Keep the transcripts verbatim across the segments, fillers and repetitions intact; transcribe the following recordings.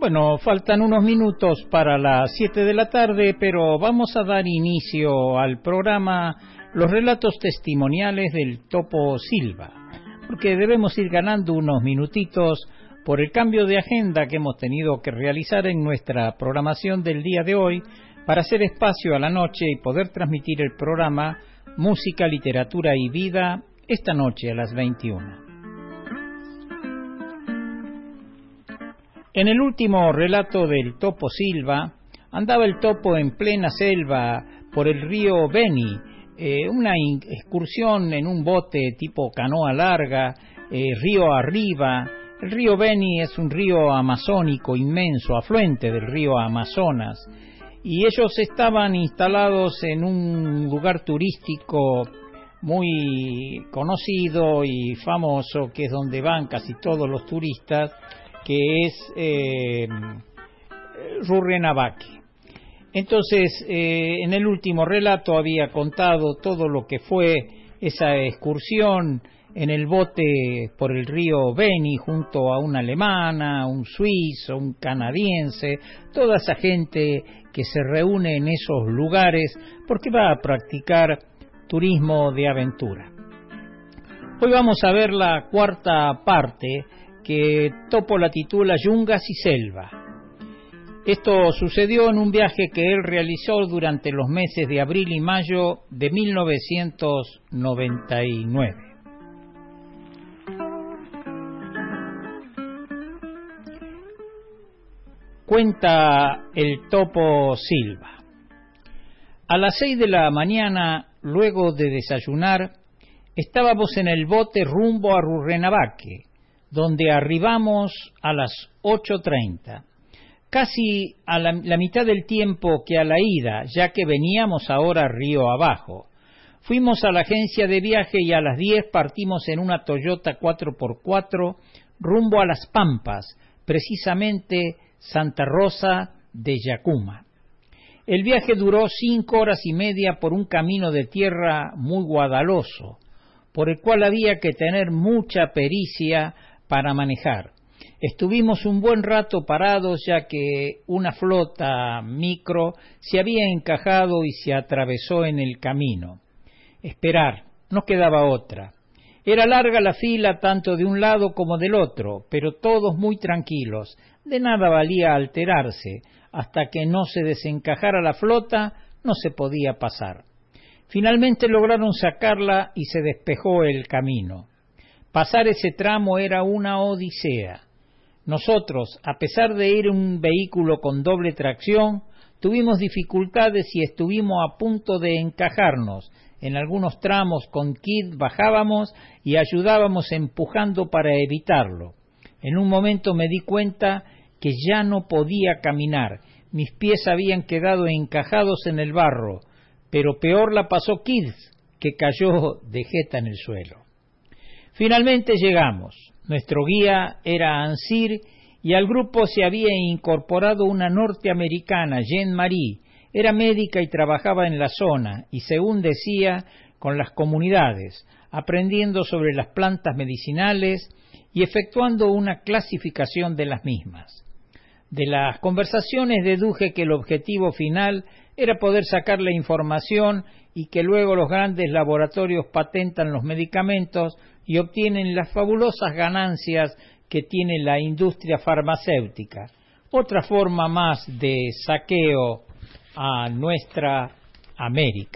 Bueno, faltan unos minutos para las siete de la tarde, pero vamos a dar inicio al programa Los Relatos Testimoniales del Topo Silva, porque debemos ir ganando unos minutitos por el cambio de agenda que hemos tenido que realizar en nuestra programación del día de hoy para hacer espacio a la noche y poder transmitir el programa Música, Literatura y Vida esta noche a las veintiuna. En el último relato del Topo Silva, andaba el topo en plena selva por el río Beni, eh, una excursión en un bote tipo canoa larga, eh, río arriba. El río Beni es un río amazónico inmenso, afluente del río Amazonas, y ellos estaban instalados en un lugar turístico muy conocido y famoso, que es donde van casi todos los turistas, que es eh, Rurrenabaque. Entonces, eh, en el último relato había contado todo lo que fue esa excursión en el bote por el río Beni junto a una alemana, un suizo, un canadiense, toda esa gente que se reúne en esos lugares porque va a practicar turismo de aventura. Hoy vamos a ver la cuarta parte, que Topo la titula Yungas y Selva. Esto sucedió en un viaje que él realizó durante los meses de abril y mayo de mil novecientos noventa y nueve. Cuenta el Topo Silva. A las seis de la mañana, luego de desayunar, estábamos en el bote rumbo a Rurrenabaque, donde arribamos a las ocho treinta, casi a la, la mitad del tiempo que a la ida, ya que veníamos ahora río abajo. Fuimos a la agencia de viaje y a las diez partimos en una Toyota cuatro por cuatro rumbo a Las Pampas, precisamente Santa Rosa de Yacuma. El viaje duró cinco horas y media por un camino de tierra muy guadaloso, por el cual había que tener mucha pericia para manejar. Estuvimos un buen rato parados, ya que una flota micro se había encajado y se atravesó en el camino. Esperar, no quedaba otra. Era larga la fila tanto de un lado como del otro, pero todos muy tranquilos. De nada valía alterarse. Hasta que no se desencajara la flota, no se podía pasar. Finalmente lograron sacarla y se despejó el camino. Pasar ese tramo era una odisea. Nosotros, a pesar de ir en un vehículo con doble tracción, tuvimos dificultades y estuvimos a punto de encajarnos. En algunos tramos con Kid bajábamos y ayudábamos empujando para evitarlo. En un momento me di cuenta que ya no podía caminar. Mis pies habían quedado encajados en el barro, pero peor la pasó Kid, que cayó de jeta en el suelo. Finalmente llegamos. Nuestro guía era Ansir y al grupo se había incorporado una norteamericana, Jean Marie. Era médica y trabajaba en la zona y, según decía, con las comunidades, aprendiendo sobre las plantas medicinales y efectuando una clasificación de las mismas. De las conversaciones deduje que el objetivo final era poder sacar la información y que luego los grandes laboratorios patentan los medicamentos y obtienen las fabulosas ganancias que tiene la industria farmacéutica. Otra forma más de saqueo a nuestra América.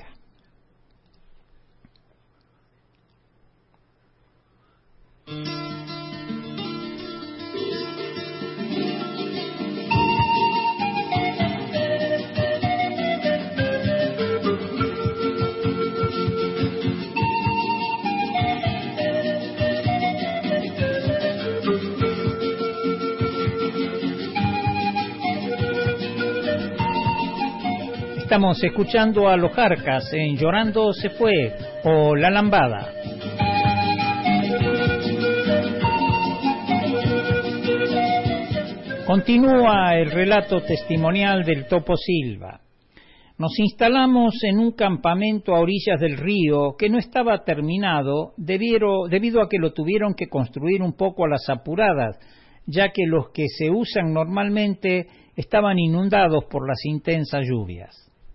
Estamos escuchando a Los Jarcas en Llorando se fue o La Lambada. Continúa el relato testimonial del Topo Silva. Nos instalamos en un campamento a orillas del río que no estaba terminado debido, debido a que lo tuvieron que construir un poco a las apuradas, ya que los que se usan normalmente estaban inundados por las intensas lluvias.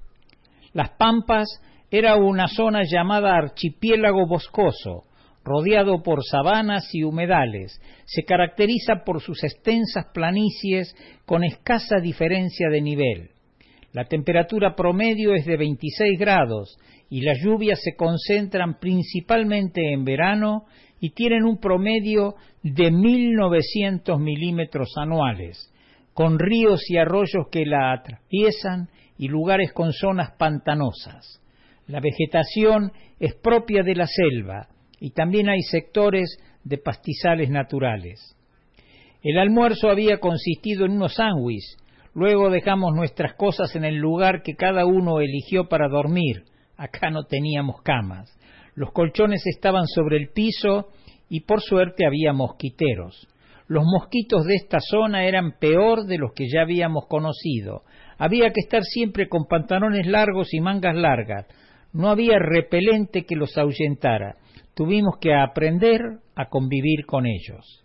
Las Pampas era una zona llamada archipiélago boscoso, rodeado por sabanas y humedales. Se caracteriza por sus extensas planicies con escasa diferencia de nivel. La temperatura promedio es de veintiséis grados y las lluvias se concentran principalmente en verano y tienen un promedio de mil novecientos milímetros anuales, con ríos y arroyos que la atraviesan y lugares con zonas pantanosas. La vegetación es propia de la selva y también hay sectores de pastizales naturales. El almuerzo había consistido en unos sándwiches. Luego dejamos nuestras cosas en el lugar que cada uno eligió para dormir. Acá no teníamos camas. Los colchones estaban sobre el piso y por suerte había mosquiteros. Los mosquitos de esta zona eran peor de los que ya habíamos conocido. Había que estar siempre con pantalones largos y mangas largas. No había repelente que los ahuyentara. Tuvimos que aprender a convivir con ellos.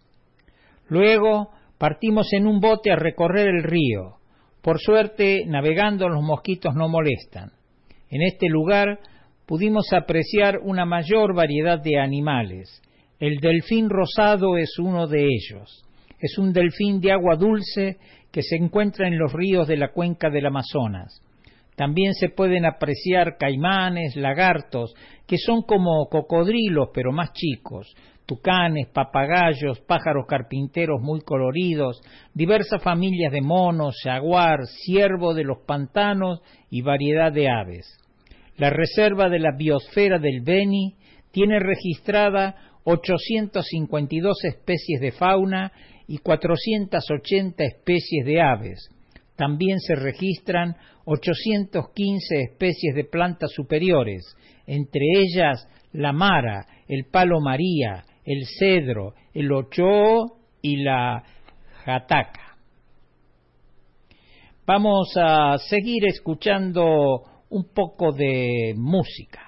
Luego partimos en un bote a recorrer el río. Por suerte, navegando los mosquitos no molestan. En este lugar pudimos apreciar una mayor variedad de animales. El delfín rosado es uno de ellos. Es un delfín de agua dulce que se encuentra en los ríos de la cuenca del Amazonas. También se pueden apreciar caimanes, lagartos, que son como cocodrilos pero más chicos, tucanes, papagayos, pájaros carpinteros muy coloridos, diversas familias de monos, jaguar, ciervo de los pantanos y variedad de aves. La reserva de la biosfera del Beni tiene registrada ochocientas cincuenta y dos especies de fauna y cuatrocientas ochenta especies de aves. También se registran ochocientas quince especies de plantas superiores, entre ellas la mara, el palo maría, el cedro, el ochoo y la jataca. Vamos a seguir escuchando un poco de música.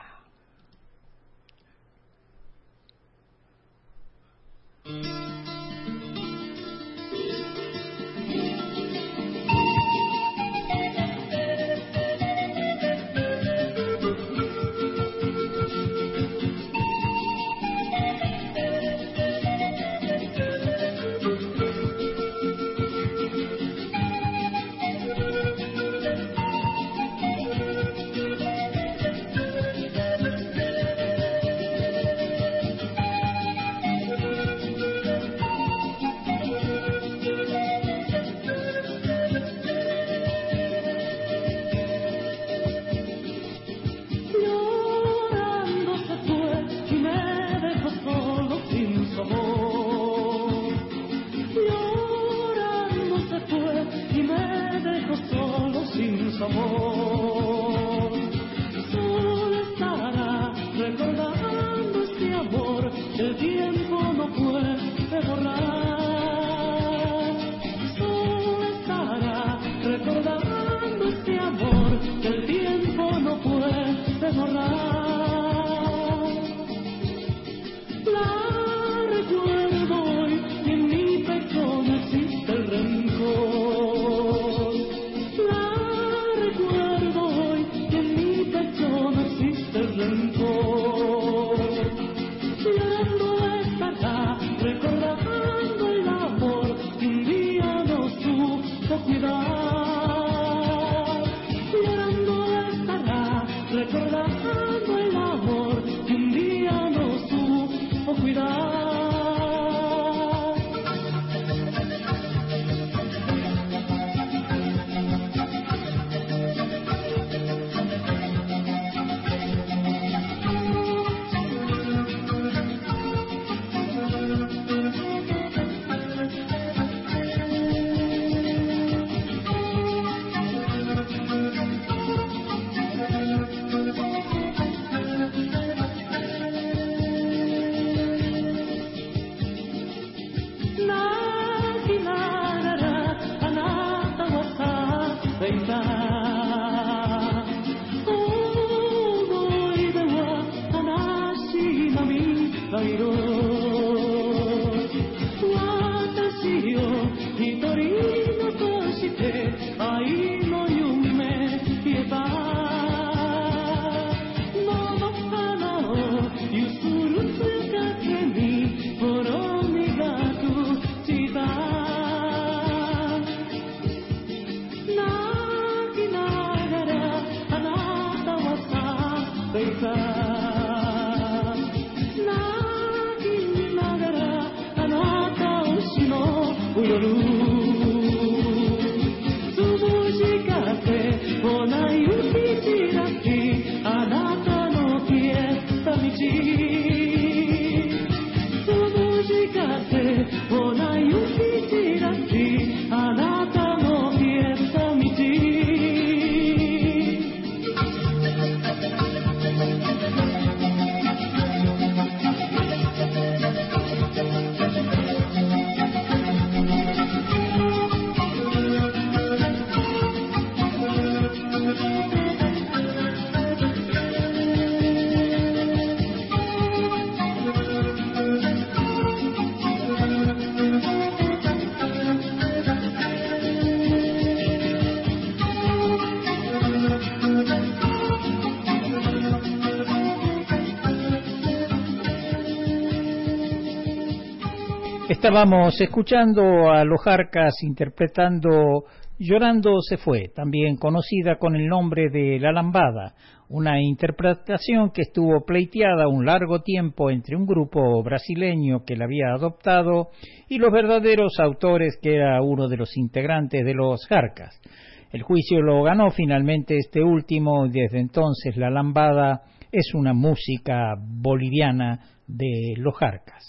Estábamos escuchando a Los Jarcas interpretando Llorando se fue, también conocida con el nombre de La Lambada, una interpretación que estuvo pleiteada un largo tiempo entre un grupo brasileño que la había adoptado y los verdaderos autores, que era uno de los integrantes de Los Jarcas. El juicio lo ganó finalmente este último y desde entonces La Lambada es una música boliviana de Los Jarcas.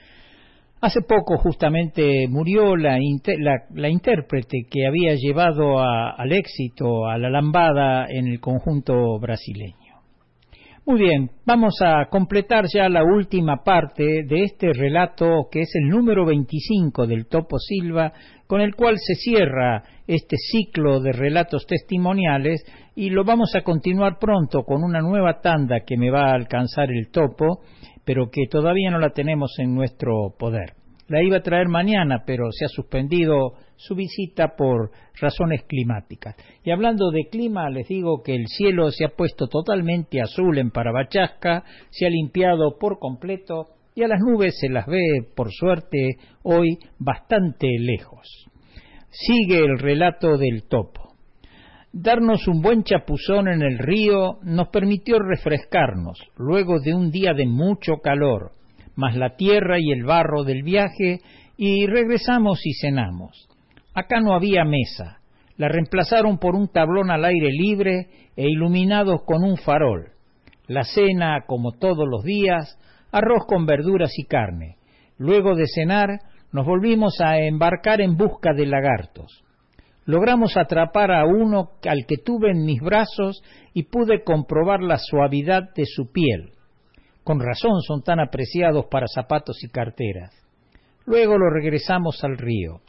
Hace poco justamente murió la, inter, la, la intérprete que había llevado a, al éxito a La Lambada en el conjunto brasileño. Muy bien, vamos a completar ya la última parte de este relato, que es el número veinticinco del Topo Silva, con el cual se cierra este ciclo de relatos testimoniales, y lo vamos a continuar pronto con una nueva tanda que me va a alcanzar el Topo, pero que todavía no la tenemos en nuestro poder. La iba a traer mañana, pero se ha suspendido su visita por razones climáticas. Y hablando de clima, les digo que el cielo se ha puesto totalmente azul en Parabachasca, se ha limpiado por completo y a las nubes se las ve, por suerte, hoy bastante lejos. Sigue el relato del Topo. Darnos un buen chapuzón en el río nos permitió refrescarnos luego de un día de mucho calor, más la tierra y el barro del viaje, y regresamos y cenamos. Acá no había mesa, la reemplazaron por un tablón al aire libre e iluminados con un farol. La cena, como todos los días, arroz con verduras y carne. Luego de cenar, nos volvimos a embarcar en busca de lagartos. Logramos atrapar a uno al que tuve en mis brazos y pude comprobar la suavidad de su piel. Con razón son tan apreciados para zapatos y carteras. Luego lo regresamos al río.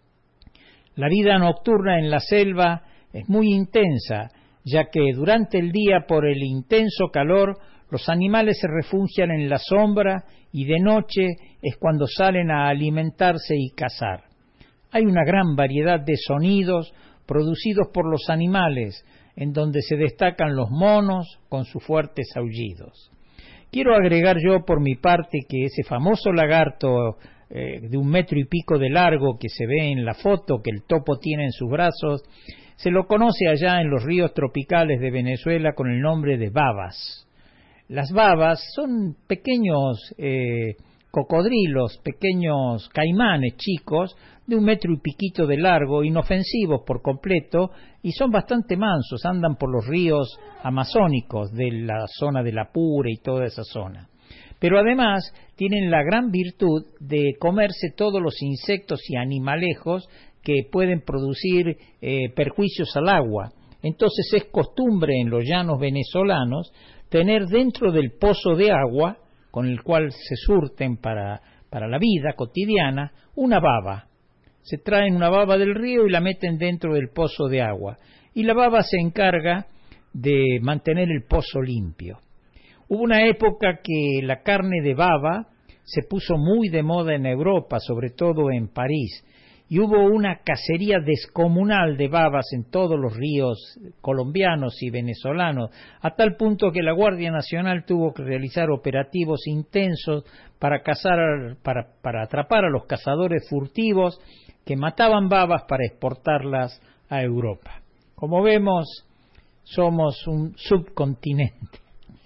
La vida nocturna en la selva es muy intensa, ya que durante el día, por el intenso calor, los animales se refugian en la sombra y de noche es cuando salen a alimentarse y cazar. Hay una gran variedad de sonidos producidos por los animales, en donde se destacan los monos con sus fuertes aullidos. Quiero agregar yo por mi parte que ese famoso lagarto eh, de un metro y pico de largo que se ve en la foto que el Topo tiene en sus brazos, se lo conoce allá en los ríos tropicales de Venezuela con el nombre de babas. Las babas son pequeños eh, cocodrilos, pequeños caimanes chicos, de un metro y piquito de largo, inofensivos por completo, y son bastante mansos, andan por los ríos amazónicos de la zona del Apure y toda esa zona. Pero además tienen la gran virtud de comerse todos los insectos y animalejos que pueden producir eh, perjuicios al agua. Entonces es costumbre en los llanos venezolanos tener dentro del pozo de agua, con el cual se surten para, para la vida cotidiana, una baba. Se traen una baba del río y la meten dentro del pozo de agua. Y la baba se encarga de mantener el pozo limpio. Hubo una época que la carne de baba se puso muy de moda en Europa, sobre todo en París, y hubo una cacería descomunal de babas en todos los ríos colombianos y venezolanos, a tal punto que la Guardia Nacional tuvo que realizar operativos intensos para cazar, para, para atrapar a los cazadores furtivos que mataban babas para exportarlas a Europa. Como vemos, somos un subcontinente.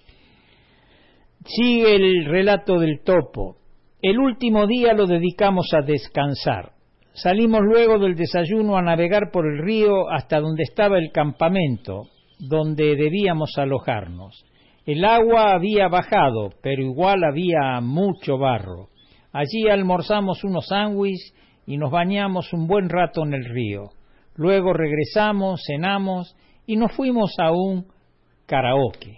Sigue el relato del topo. El último día lo dedicamos a descansar. Salimos luego del desayuno a navegar por el río hasta donde estaba el campamento, donde debíamos alojarnos. El agua había bajado, pero igual había mucho barro. Allí almorzamos unos sándwiches y nos bañamos un buen rato en el río. Luego regresamos, cenamos y nos fuimos a un karaoke.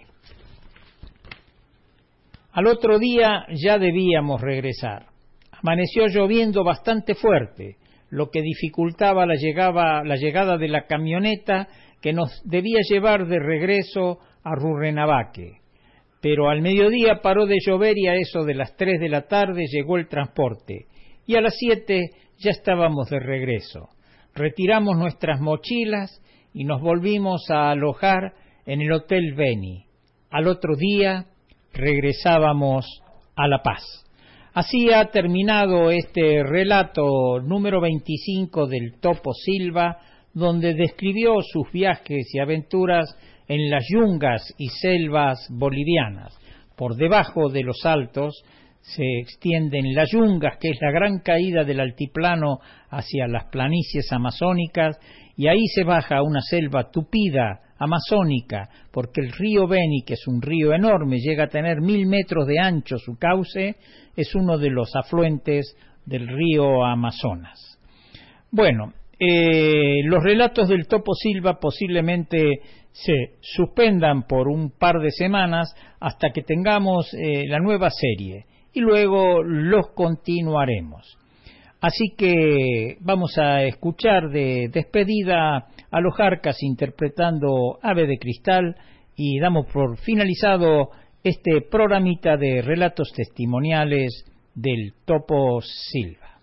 Al otro día ya debíamos regresar. Amaneció lloviendo bastante fuerte, lo que dificultaba la llegada, la llegada de la camioneta que nos debía llevar de regreso a Rurrenabaque. Pero al mediodía paró de llover y a eso de las tres de la tarde llegó el transporte, y a las siete ya estábamos de regreso. Retiramos nuestras mochilas y nos volvimos a alojar en el Hotel Beni. Al otro día regresábamos a La Paz. Así ha terminado este relato número veinticinco del Topo Silva, donde describió sus viajes y aventuras en las yungas y selvas bolivianas. Por debajo de los altos se extienden las yungas, que es la gran caída del altiplano hacia las planicies amazónicas, y ahí se baja una selva tupida, amazónica, porque el río Beni, que es un río enorme, llega a tener mil metros de ancho su cauce, es uno de los afluentes del río Amazonas. Bueno, eh, los relatos del Topo Silva posiblemente se suspendan por un par de semanas hasta que tengamos eh, la nueva serie, y luego los continuaremos. Así que vamos a escuchar de despedida a los Jarcas interpretando Ave de Cristal, y damos por finalizado este programita de relatos testimoniales del Topo Silva.